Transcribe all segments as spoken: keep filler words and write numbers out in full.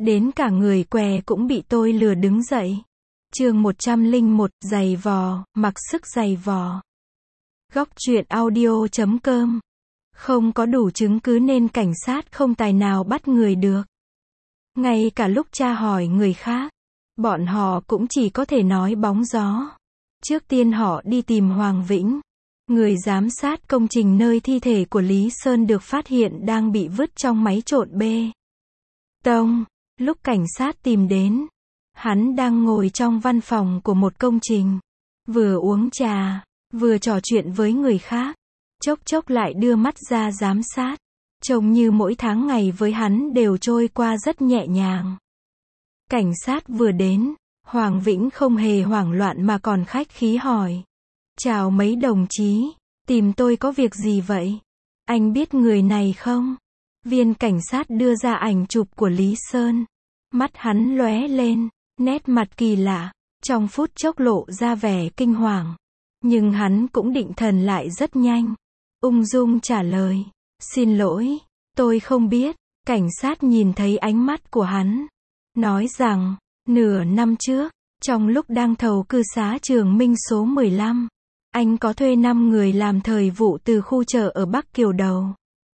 Đến cả người què cũng bị tôi lừa đứng dậy. Chương một trăm lẻ một, giày vò, mặc sức giày vò. Góc truyện audio chấm com. Không có đủ chứng cứ nên cảnh sát không tài nào bắt người được. Ngay cả lúc tra hỏi người khác, bọn họ cũng chỉ có thể nói bóng gió. Trước tiên họ đi tìm Hoàng Vĩnh, người giám sát công trình nơi thi thể của Lý Sơn được phát hiện đang bị vứt trong máy trộn bê tông. Lúc cảnh sát tìm đến, hắn đang ngồi trong văn phòng của một công trình, vừa uống trà, vừa trò chuyện với người khác, chốc chốc lại đưa mắt ra giám sát. Trông như mỗi tháng ngày với hắn đều trôi qua rất nhẹ nhàng. Cảnh sát vừa đến, Hoàng Vĩnh không hề hoảng loạn mà còn khách khí hỏi. Chào mấy đồng chí, tìm tôi có việc gì vậy? Anh biết người này không? Viên cảnh sát đưa ra ảnh chụp của Lý Sơn. Mắt hắn lóe lên, nét mặt kỳ lạ, trong phút chốc lộ ra vẻ kinh hoàng. Nhưng hắn cũng định thần lại rất nhanh. Ung dung trả lời. Xin lỗi, tôi không biết. Cảnh sát nhìn thấy ánh mắt của hắn, nói rằng, nửa năm trước, trong lúc đang thầu cư xá Trường Minh số mười lăm, anh có thuê năm người làm thời vụ từ khu chợ ở Bắc Kiều Đầu.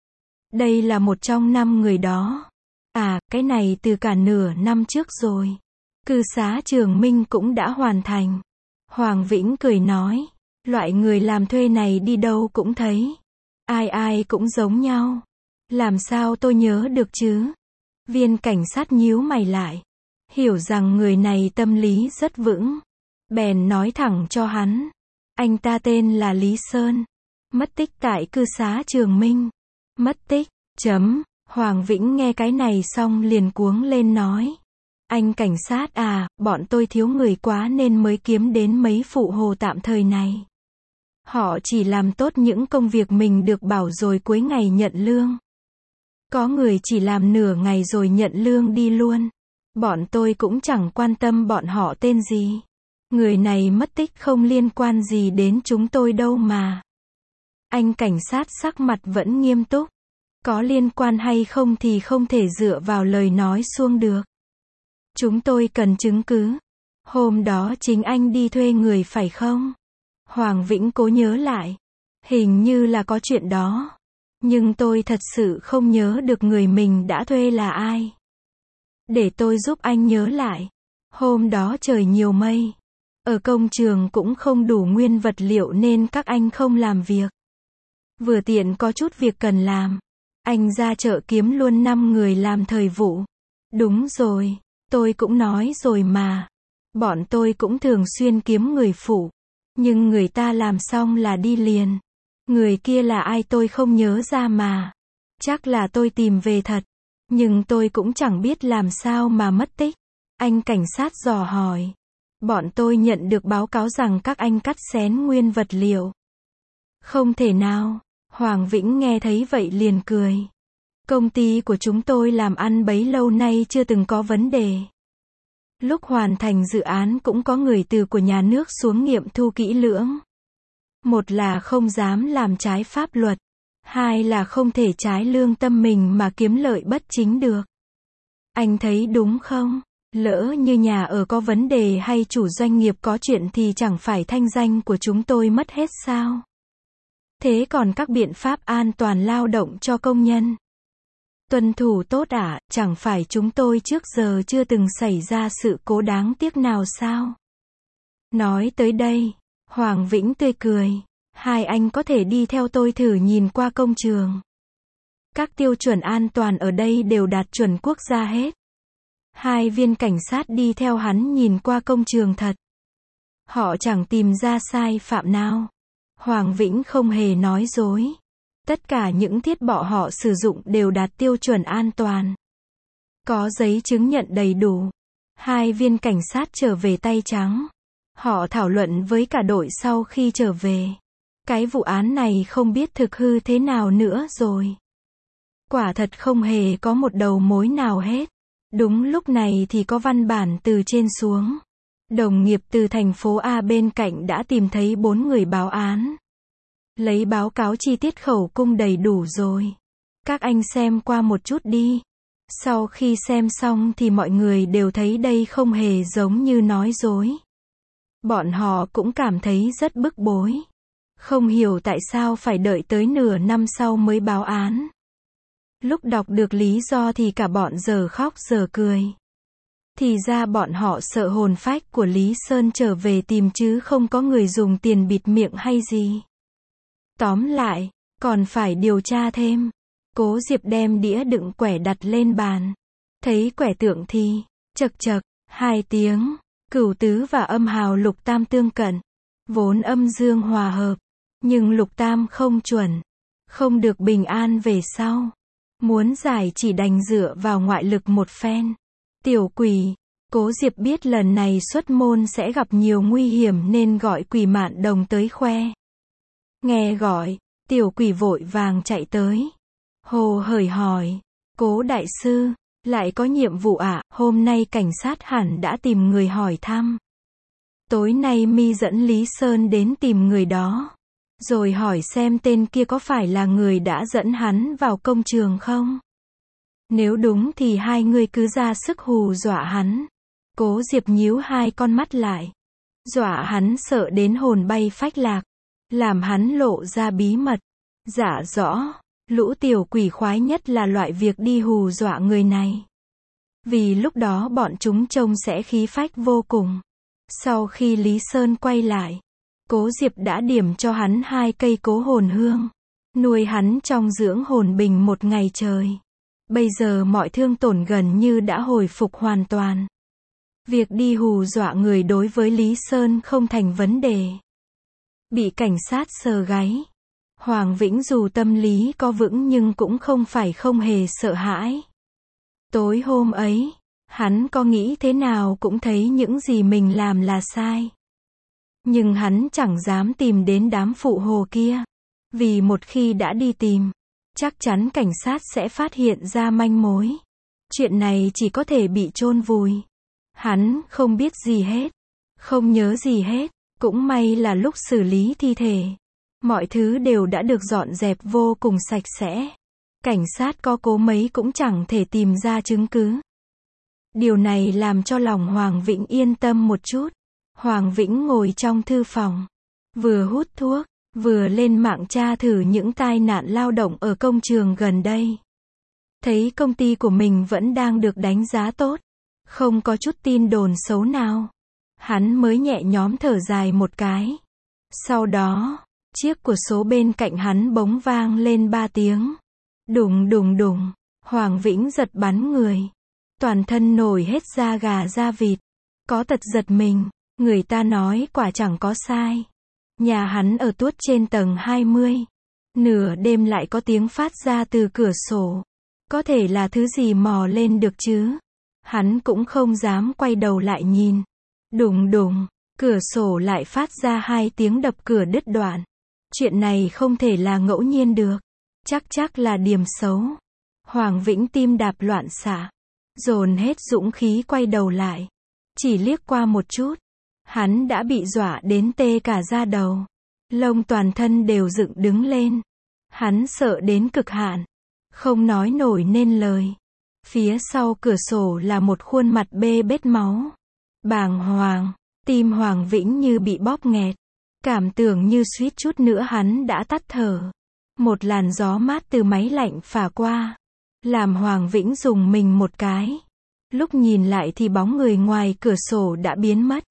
Đây là một trong năm người đó. À, cái này từ cả nửa năm trước rồi. Cư xá Trường Minh cũng đã hoàn thành. Hoàng Vĩnh cười nói, loại người làm thuê này đi đâu cũng thấy. Ai ai cũng giống nhau. Làm sao tôi nhớ được chứ? Viên cảnh sát nhíu mày lại. Hiểu rằng người này tâm lý rất vững. Bèn nói thẳng cho hắn. Anh ta tên là Lý Sơn. Mất tích tại cư xá Trường Minh. Mất tích, chấm. Hoàng Vĩnh nghe cái này xong liền cuống lên nói. Anh cảnh sát à, bọn tôi thiếu người quá nên mới kiếm đến mấy phụ hồ tạm thời này. Họ chỉ làm tốt những công việc mình được bảo rồi cuối ngày nhận lương. Có người chỉ làm nửa ngày rồi nhận lương đi luôn. Bọn tôi cũng chẳng quan tâm bọn họ tên gì. Người này mất tích không liên quan gì đến chúng tôi đâu mà. Anh cảnh sát sắc mặt vẫn nghiêm túc. Có liên quan hay không thì không thể dựa vào lời nói suông được. Chúng tôi cần chứng cứ. Hôm đó chính anh đi thuê người phải không? Hoàng Vĩnh cố nhớ lại. Hình như là có chuyện đó. Nhưng tôi thật sự không nhớ được người mình đã thuê là ai. Để tôi giúp anh nhớ lại. Hôm đó trời nhiều mây. Ở công trường cũng không đủ nguyên vật liệu nên các anh không làm việc. Vừa tiện có chút việc cần làm. Anh ra chợ kiếm luôn năm người làm thời vụ. Đúng rồi, tôi cũng nói rồi mà. Bọn tôi cũng thường xuyên kiếm người phụ. Nhưng người ta làm xong là đi liền. Người kia là ai tôi không nhớ ra mà. Chắc là tôi tìm về thật. Nhưng tôi cũng chẳng biết làm sao mà mất tích. Anh cảnh sát dò hỏi. Bọn tôi nhận được báo cáo rằng các anh cắt xén nguyên vật liệu. Không thể nào. Hoàng Vĩnh nghe thấy vậy liền cười. Công ty của chúng tôi làm ăn bấy lâu nay chưa từng có vấn đề. Lúc hoàn thành dự án cũng có người từ của nhà nước xuống nghiệm thu kỹ lưỡng. Một là không dám làm trái pháp luật. Hai là không thể trái lương tâm mình mà kiếm lợi bất chính được. Anh thấy đúng không? Lỡ như nhà ở có vấn đề hay chủ doanh nghiệp có chuyện thì chẳng phải thanh danh của chúng tôi mất hết sao? Thế còn các biện pháp an toàn lao động cho công nhân? Tuân thủ tốt ạ, à, chẳng phải chúng tôi trước giờ chưa từng xảy ra sự cố đáng tiếc nào sao? Nói tới đây, Hoàng Vĩnh tươi cười. Hai anh có thể đi theo tôi thử nhìn qua công trường. Các tiêu chuẩn an toàn ở đây đều đạt chuẩn quốc gia hết. Hai viên cảnh sát đi theo hắn nhìn qua công trường thật. Họ chẳng tìm ra sai phạm nào. Hoàng Vĩnh không hề nói dối. Tất cả những thiết bị họ sử dụng đều đạt tiêu chuẩn an toàn. Có giấy chứng nhận đầy đủ. Hai viên cảnh sát trở về tay trắng. Họ thảo luận với cả đội sau khi trở về. Cái vụ án này không biết thực hư thế nào nữa rồi. Quả thật không hề có một đầu mối nào hết. Đúng lúc này thì có văn bản từ trên xuống. Đồng nghiệp từ thành phố A bên cạnh đã tìm thấy bốn người báo án. Lấy báo cáo chi tiết khẩu cung đầy đủ rồi. Các anh xem qua một chút đi. Sau khi xem xong thì mọi người đều thấy đây không hề giống như nói dối. Bọn họ cũng cảm thấy rất bức bối. Không hiểu tại sao phải đợi tới nửa năm sau mới báo án. Lúc đọc được lý do thì cả bọn giờ khóc giờ cười. Thì ra bọn họ sợ hồn phách của Lý Sơn trở về tìm chứ không có người dùng tiền bịt miệng hay gì. Tóm lại, còn phải điều tra thêm. Cố Diệp đem đĩa đựng quẻ đặt lên bàn. Thấy quẻ tượng thì, chật chật, hai tiếng, cửu tứ và âm hào lục tam tương cận. Vốn âm dương hòa hợp, nhưng lục tam không chuẩn. Không được bình an về sau. Muốn giải chỉ đành dựa vào ngoại lực một phen. Tiểu quỷ, Cố Diệp biết lần này xuất môn sẽ gặp nhiều nguy hiểm nên gọi Quỷ Mạn Đồng tới khoe. Nghe gọi, tiểu quỷ vội vàng chạy tới. Hồ hởi hỏi, Cố đại sư, lại có nhiệm vụ ạ? À? Hôm nay cảnh sát hẳn đã tìm người hỏi thăm. Tối nay mi dẫn Lý Sơn đến tìm người đó. Rồi hỏi xem tên kia có phải là người đã dẫn hắn vào công trường không? Nếu đúng thì hai người cứ ra sức hù dọa hắn. Cố Diệp nhíu hai con mắt lại. Dọa hắn sợ đến hồn bay phách lạc. Làm hắn lộ ra bí mật. Dạ rõ, lũ tiểu quỷ khoái nhất là loại việc đi hù dọa người này. Vì lúc đó bọn chúng trông sẽ khí phách vô cùng. Sau khi Lý Sơn quay lại, Cố Diệp đã điểm cho hắn hai cây cố hồn hương. Nuôi hắn trong dưỡng hồn bình một ngày trời. Bây giờ mọi thương tổn gần như đã hồi phục hoàn toàn. Việc đi hù dọa người đối với Lý Sơn không thành vấn đề. Bị cảnh sát sờ gáy. Hoàng Vĩnh dù tâm lý có vững nhưng cũng không phải không hề sợ hãi. Tối hôm ấy, hắn có nghĩ thế nào cũng thấy những gì mình làm là sai. Nhưng hắn chẳng dám tìm đến đám phụ hồ kia. Vì một khi đã đi tìm, chắc chắn cảnh sát sẽ phát hiện ra manh mối. Chuyện này chỉ có thể bị chôn vùi. Hắn không biết gì hết, không nhớ gì hết. Cũng may là lúc xử lý thi thể, mọi thứ đều đã được dọn dẹp vô cùng sạch sẽ. Cảnh sát có cố mấy cũng chẳng thể tìm ra chứng cứ. Điều này làm cho lòng Hoàng Vĩnh yên tâm một chút. Hoàng Vĩnh ngồi trong thư phòng, vừa hút thuốc, vừa lên mạng tra thử những tai nạn lao động ở công trường gần đây. Thấy công ty của mình vẫn đang được đánh giá tốt, không có chút tin đồn xấu nào. Hắn mới nhẹ nhõm thở dài một cái. Sau đó, chiếc của số bên cạnh hắn bỗng vang lên ba tiếng. Đùng đùng đùng, Hoàng Vĩnh giật bắn người. Toàn thân nổi hết da gà da vịt. Có tật giật mình, người ta nói quả chẳng có sai. Nhà hắn ở tuốt trên tầng hai mươi. Nửa đêm lại có tiếng phát ra từ cửa sổ. Có thể là thứ gì mò lên được chứ. Hắn cũng không dám quay đầu lại nhìn. Đùng đùng, cửa sổ lại phát ra hai tiếng đập cửa đứt đoạn. Chuyện này không thể là ngẫu nhiên được. Chắc chắc là điểm xấu. Hoàng Vĩnh tim đạp loạn xạ. Dồn hết dũng khí quay đầu lại. Chỉ liếc qua một chút. Hắn đã bị dọa đến tê cả da đầu. Lông toàn thân đều dựng đứng lên. Hắn sợ đến cực hạn. Không nói nổi nên lời. Phía sau cửa sổ là một khuôn mặt bê bết máu. Bàng hoàng, tim Hoàng Vĩnh như bị bóp nghẹt. Cảm tưởng như suýt chút nữa hắn đã tắt thở. Một làn gió mát từ máy lạnh phả qua. Làm Hoàng Vĩnh rùng mình một cái. Lúc nhìn lại thì bóng người ngoài cửa sổ đã biến mất.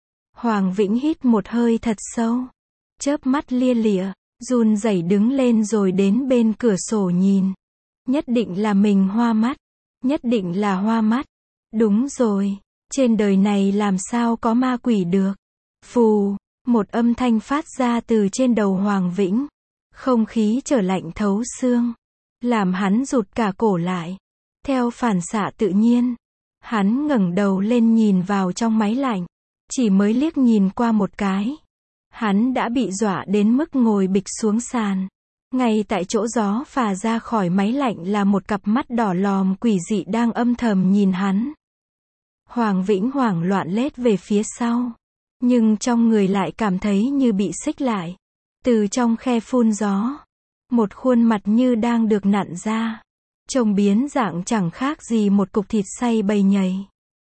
Hoàng Vĩnh hít một hơi thật sâu. Chớp mắt lia lịa, run rẩy đứng lên rồi đến bên cửa sổ nhìn. Nhất định là mình hoa mắt. Nhất định là hoa mắt. Đúng rồi. Trên đời này làm sao có ma quỷ được. Phù, một âm thanh phát ra từ trên đầu Hoàng Vĩnh. Không khí trở lạnh thấu xương. Làm hắn rụt cả cổ lại. Theo phản xạ tự nhiên. Hắn ngẩng đầu lên nhìn vào trong máy lạnh. Chỉ mới liếc nhìn qua một cái. Hắn đã bị dọa đến mức ngồi bịch xuống sàn. Ngay tại chỗ gió phả ra khỏi máy lạnh là một cặp mắt đỏ lòm quỷ dị đang âm thầm nhìn hắn. Hoàng Vĩnh hoảng loạn lết về phía sau. Nhưng trong người lại cảm thấy như bị xích lại. Từ trong khe phun gió. Một khuôn mặt như đang được nặn ra. trông biến dạng chẳng khác gì một cục thịt xay bầy nhầy.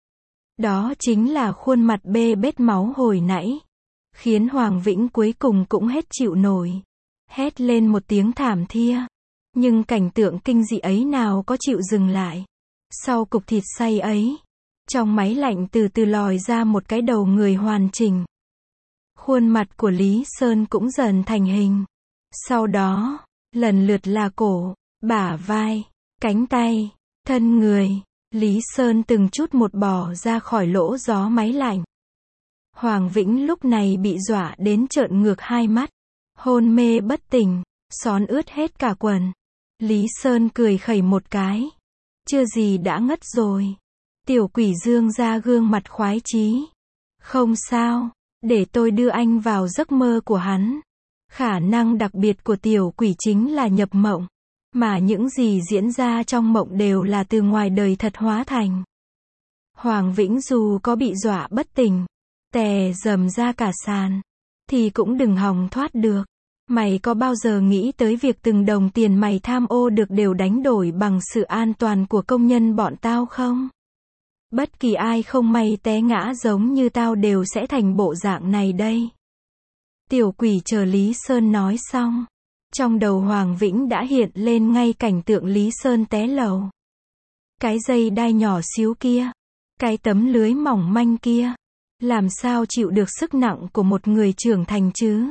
Đó chính là khuôn mặt bê bết máu hồi nãy, khiến Hoàng Vĩnh cuối cùng cũng hết chịu nổi, hét lên một tiếng thảm thia. Nhưng cảnh tượng kinh dị ấy nào có chịu dừng lại. Sau cục thịt xay ấy, trong máy lạnh từ từ lòi ra một cái đầu người hoàn chỉnh. Khuôn mặt của Lý Sơn cũng dần thành hình. Sau đó, lần lượt là cổ, bả vai, cánh tay, thân người. Lý Sơn từng chút một bò ra khỏi lỗ gió máy lạnh. Hoàng Vĩnh lúc này bị dọa đến trợn ngược hai mắt, hôn mê bất tỉnh, xón ướt hết cả quần. Lý Sơn cười khẩy một cái. Chưa gì đã ngất rồi. Tiểu quỷ dương ra gương mặt khoái chí. Không sao, để tôi đưa anh vào giấc mơ của hắn. Khả năng đặc biệt của tiểu quỷ chính là nhập mộng. Mà những gì diễn ra trong mộng đều là từ ngoài đời thật hóa thành. Hoàng Vĩnh dù có bị dọa bất tỉnh, tè rầm ra cả sàn, thì cũng đừng hòng thoát được. Mày có bao giờ nghĩ tới việc từng đồng tiền mày tham ô được đều đánh đổi bằng sự an toàn của công nhân bọn tao không? Bất kỳ ai không may té ngã giống như tao đều sẽ thành bộ dạng này đây. Tiểu quỷ chờ Lý Sơn nói xong. Trong đầu Hoàng Vĩnh đã hiện lên ngay cảnh tượng Lý Sơn té lầu. Cái dây đai nhỏ xíu kia, cái tấm lưới mỏng manh kia, làm sao chịu được sức nặng của một người trưởng thành chứ?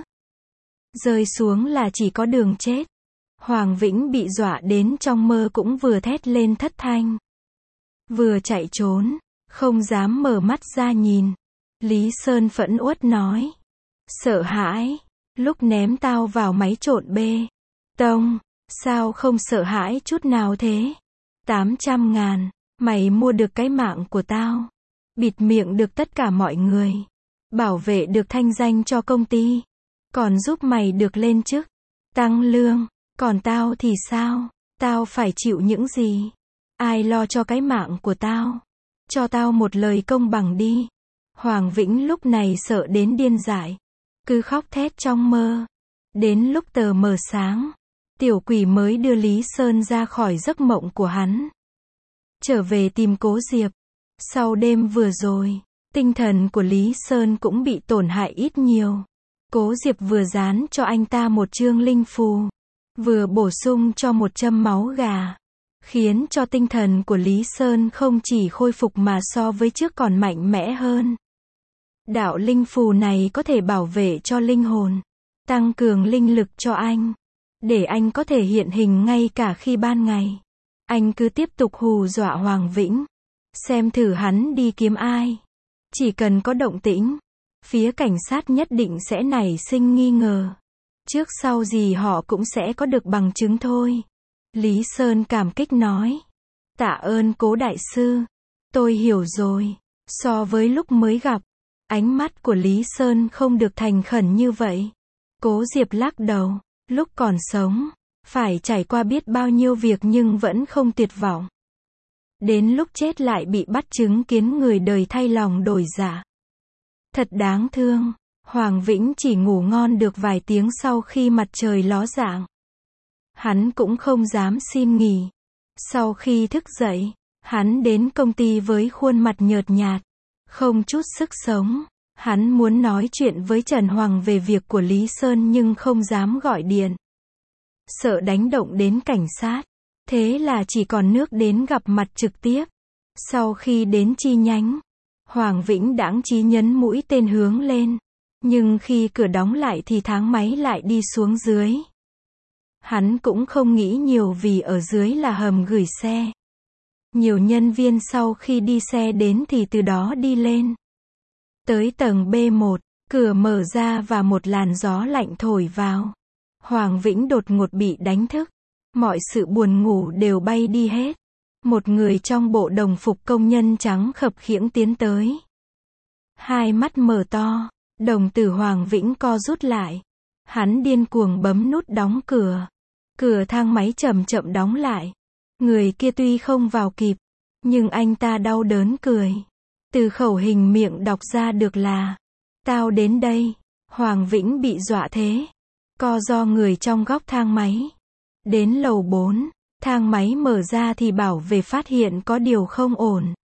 Rơi xuống là chỉ có đường chết. Hoàng Vĩnh bị dọa đến trong mơ cũng vừa thét lên thất thanh, vừa chạy trốn, không dám mở mắt ra nhìn. Lý Sơn phẫn uất nói. Sợ hãi, lúc ném tao vào máy trộn bê tông, sao không sợ hãi chút nào thế? tám trăm ngàn, mày mua được cái mạng của tao, bịt miệng được tất cả mọi người, bảo vệ được thanh danh cho công ty, còn giúp mày được lên chức, tăng lương, còn tao thì sao? Tao phải chịu những gì? Ai lo cho cái mạng của tao? Cho tao một lời công bằng đi. Hoàng Vĩnh lúc này sợ đến điên dại, cứ khóc thét trong mơ. Đến lúc tờ mờ sáng, tiểu quỷ mới đưa Lý Sơn ra khỏi giấc mộng của hắn, trở về tìm Cố Diệp. Sau đêm vừa rồi, tinh thần của Lý Sơn cũng bị tổn hại ít nhiều. Cố Diệp vừa dán cho anh ta một chương linh phù, vừa bổ sung cho một châm máu gà, khiến cho tinh thần của Lý Sơn không chỉ khôi phục mà so với trước còn mạnh mẽ hơn. Đạo linh phù này có thể bảo vệ cho linh hồn, tăng cường linh lực cho anh, để anh có thể hiện hình ngay cả khi ban ngày. Anh cứ tiếp tục hù dọa Hoàng Vĩnh, xem thử hắn đi kiếm ai. Chỉ cần có động tĩnh, phía cảnh sát nhất định sẽ nảy sinh nghi ngờ. Trước sau gì họ cũng sẽ có được bằng chứng thôi. Lý Sơn cảm kích nói. Tạ ơn Cố đại sư. Tôi hiểu rồi. So với lúc mới gặp, ánh mắt của Lý Sơn không được thành khẩn như vậy. Cố Diệp lắc đầu. Lúc còn sống, phải trải qua biết bao nhiêu việc nhưng vẫn không tuyệt vọng. Đến lúc chết lại bị bắt chứng kiến người đời thay lòng đổi dạ. Thật đáng thương. Hoàng Vĩnh chỉ ngủ ngon được vài tiếng sau khi mặt trời ló dạng. Hắn cũng không dám xin nghỉ. Sau khi thức dậy, hắn đến công ty với khuôn mặt nhợt nhạt, không chút sức sống. Hắn muốn nói chuyện với Trần Hoàng về việc của Lý Sơn nhưng không dám gọi điện, sợ đánh động đến cảnh sát. Thế là chỉ còn nước đến gặp mặt trực tiếp. Sau khi đến chi nhánh, Hoàng Vĩnh đãng chí nhấn mũi tên hướng lên. Nhưng khi cửa đóng lại thì thang máy lại đi xuống dưới. Hắn cũng không nghĩ nhiều vì ở dưới là hầm gửi xe. Nhiều nhân viên sau khi đi xe đến thì từ đó đi lên. Tới tầng B một, cửa mở ra và một làn gió lạnh thổi vào. Hoàng Vĩnh đột ngột bị đánh thức. Mọi sự buồn ngủ đều bay đi hết. Một người trong bộ đồng phục công nhân trắng khập khiễng tiến tới. Hai mắt mở to, đồng tử Hoàng Vĩnh co rút lại. Hắn điên cuồng bấm nút đóng cửa. Cửa thang máy chậm chậm đóng lại. Người kia tuy không vào kịp, nhưng anh ta đau đớn cười. Từ khẩu hình miệng đọc ra được là, tao đến đây. Hoàng Vĩnh bị dọa thế, co do người trong góc thang máy. Đến lầu bốn, Thang máy mở ra thì bảo vệ phát hiện có điều không ổn.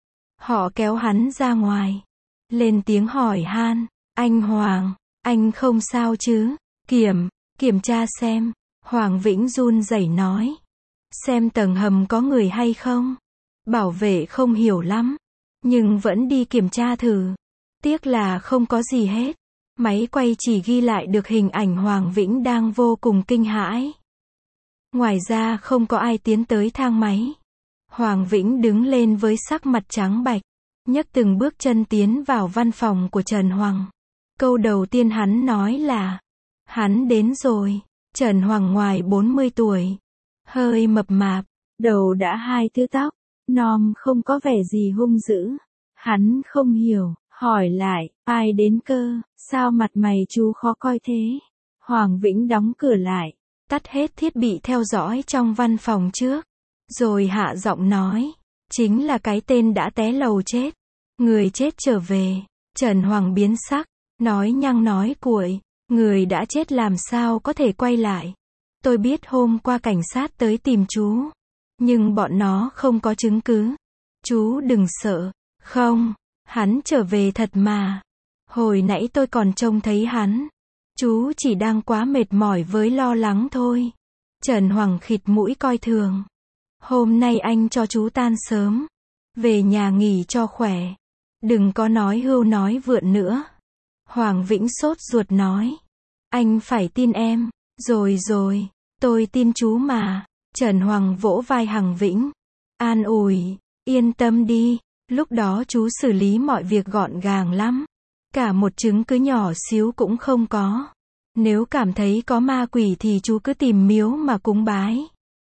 Họ kéo hắn ra ngoài. Lên tiếng hỏi han, anh Hoàng, anh không sao chứ? Kiểm, kiểm tra xem. Hoàng Vĩnh run rẩy nói. Xem tầng hầm có người hay không? Bảo vệ không hiểu lắm, nhưng vẫn đi kiểm tra thử. Tiếc là không có gì hết. Máy quay chỉ ghi lại được hình ảnh Hoàng Vĩnh đang vô cùng kinh hãi. Ngoài ra không có ai tiến tới thang máy. Hoàng Vĩnh đứng lên với sắc mặt trắng bạch, nhấc từng bước chân tiến vào văn phòng của Trần Hoàng. Câu đầu tiên hắn nói là, hắn đến rồi. Trần Hoàng ngoài bốn mươi tuổi, hơi mập mạp, đầu đã hai thứ tóc, nòm không có vẻ gì hung dữ. Hắn không hiểu, hỏi lại, ai đến cơ, sao mặt mày chú khó coi thế? Hoàng Vĩnh đóng cửa lại, tắt hết thiết bị theo dõi trong văn phòng trước, rồi hạ giọng nói, chính là cái tên đã té lầu chết. Người chết trở về. Trần Hoàng biến sắc, nói nhăng nói cuội, người đã chết làm sao có thể quay lại. Tôi biết hôm qua cảnh sát tới tìm chú, nhưng bọn nó không có chứng cứ. Chú đừng sợ. Không, hắn trở về thật mà. Hồi nãy tôi còn trông thấy hắn. Chú chỉ đang quá mệt mỏi với lo lắng thôi. Trần Hoàng khịt mũi coi thường. Hôm nay anh cho chú tan sớm. Về nhà nghỉ cho khỏe. Đừng có nói hưu nói vượn nữa. Hoàng Vĩnh sốt ruột nói. Anh phải tin em. Rồi rồi, tôi tin chú mà. Trần Hoàng vỗ vai Hằng Vĩnh. An ủi, yên tâm đi. Lúc đó chú xử lý mọi việc gọn gàng lắm. Cả một chứng cứ nhỏ xíu cũng không có. Nếu cảm thấy có ma quỷ thì chú cứ tìm miếu mà cúng bái.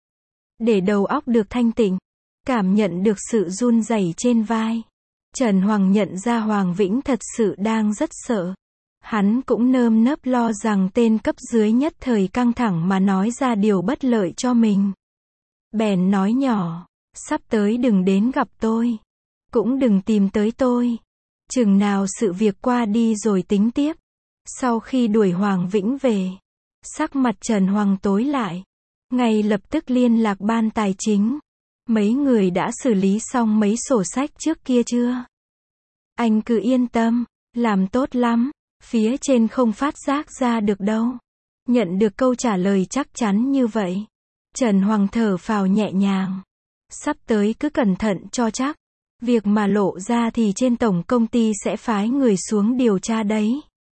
Để đầu óc được thanh tịnh. Cảm nhận được sự run rẩy trên vai. Trần Hoàng nhận ra Hoàng Vĩnh thật sự đang rất sợ. Hắn cũng nơm nớp lo rằng tên cấp dưới nhất thời căng thẳng mà nói ra điều bất lợi cho mình. Bèn nói nhỏ, sắp tới đừng đến gặp tôi. Cũng đừng tìm tới tôi. Chừng nào sự việc qua đi rồi tính tiếp. Sau khi đuổi Hoàng Vĩnh về, sắc mặt Trần Hoàng tối lại. Ngay lập tức liên lạc ban tài chính. Mấy người đã xử lý xong mấy sổ sách trước kia chưa? Anh cứ yên tâm, làm tốt lắm. Phía trên không phát giác ra được đâu. Nhận được câu trả lời chắc chắn như vậy, Trần Hoàng thở phào nhẹ nhàng. Sắp tới cứ cẩn thận cho chắc. Việc mà lộ ra thì trên tổng công ty sẽ phái người xuống điều tra đấy.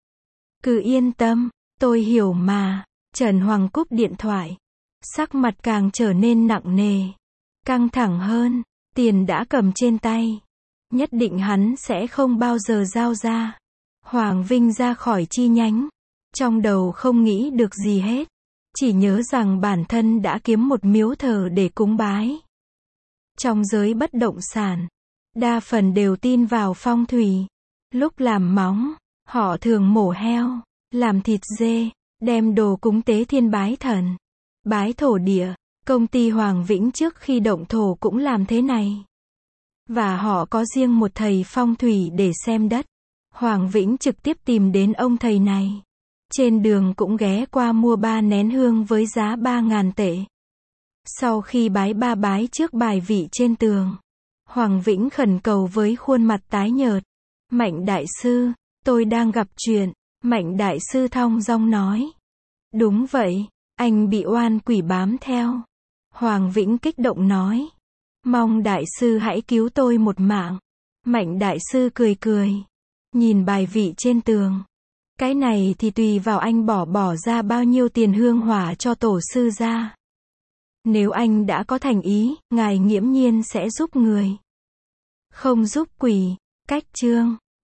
Cứ yên tâm, tôi hiểu mà. Trần Hoàng cúp điện thoại. Sắc mặt càng trở nên nặng nề. Căng thẳng hơn. Tiền đã cầm trên tay. Nhất định hắn sẽ không bao giờ giao ra. Hoàng Vinh ra khỏi chi nhánh. Trong đầu không nghĩ được gì hết. Chỉ nhớ rằng bản thân đã kiếm một miếu thờ để cúng bái. Trong giới bất động sản, đa phần đều tin vào phong thủy. Lúc làm móng, họ thường mổ heo, làm thịt dê, đem đồ cúng tế thiên bái thần, bái thổ địa. Công ty Hoàng Vĩnh trước khi động thổ cũng làm thế này. Và họ có riêng một thầy phong thủy để xem đất. Hoàng Vĩnh trực tiếp tìm đến ông thầy này. Trên đường cũng ghé qua mua ba nén hương với giá ba ngàn tệ. Sau khi bái ba bái trước bài vị trên tường, Hoàng Vĩnh khẩn cầu với khuôn mặt tái nhợt. Mạnh đại sư, tôi đang gặp chuyện. Mạnh đại sư thong dong nói. Đúng vậy, anh bị oan quỷ bám theo. Hoàng Vĩnh kích động nói. Mong đại sư hãy cứu tôi một mạng. Mạnh đại sư cười cười. Nhìn bài vị trên tường. Cái này thì tùy vào anh bỏ bỏ ra bao nhiêu tiền hương hỏa cho tổ sư ra. Nếu anh đã có thành ý, ngài nghiễm nhiên sẽ giúp người. Không giúp quỷ. Cách chương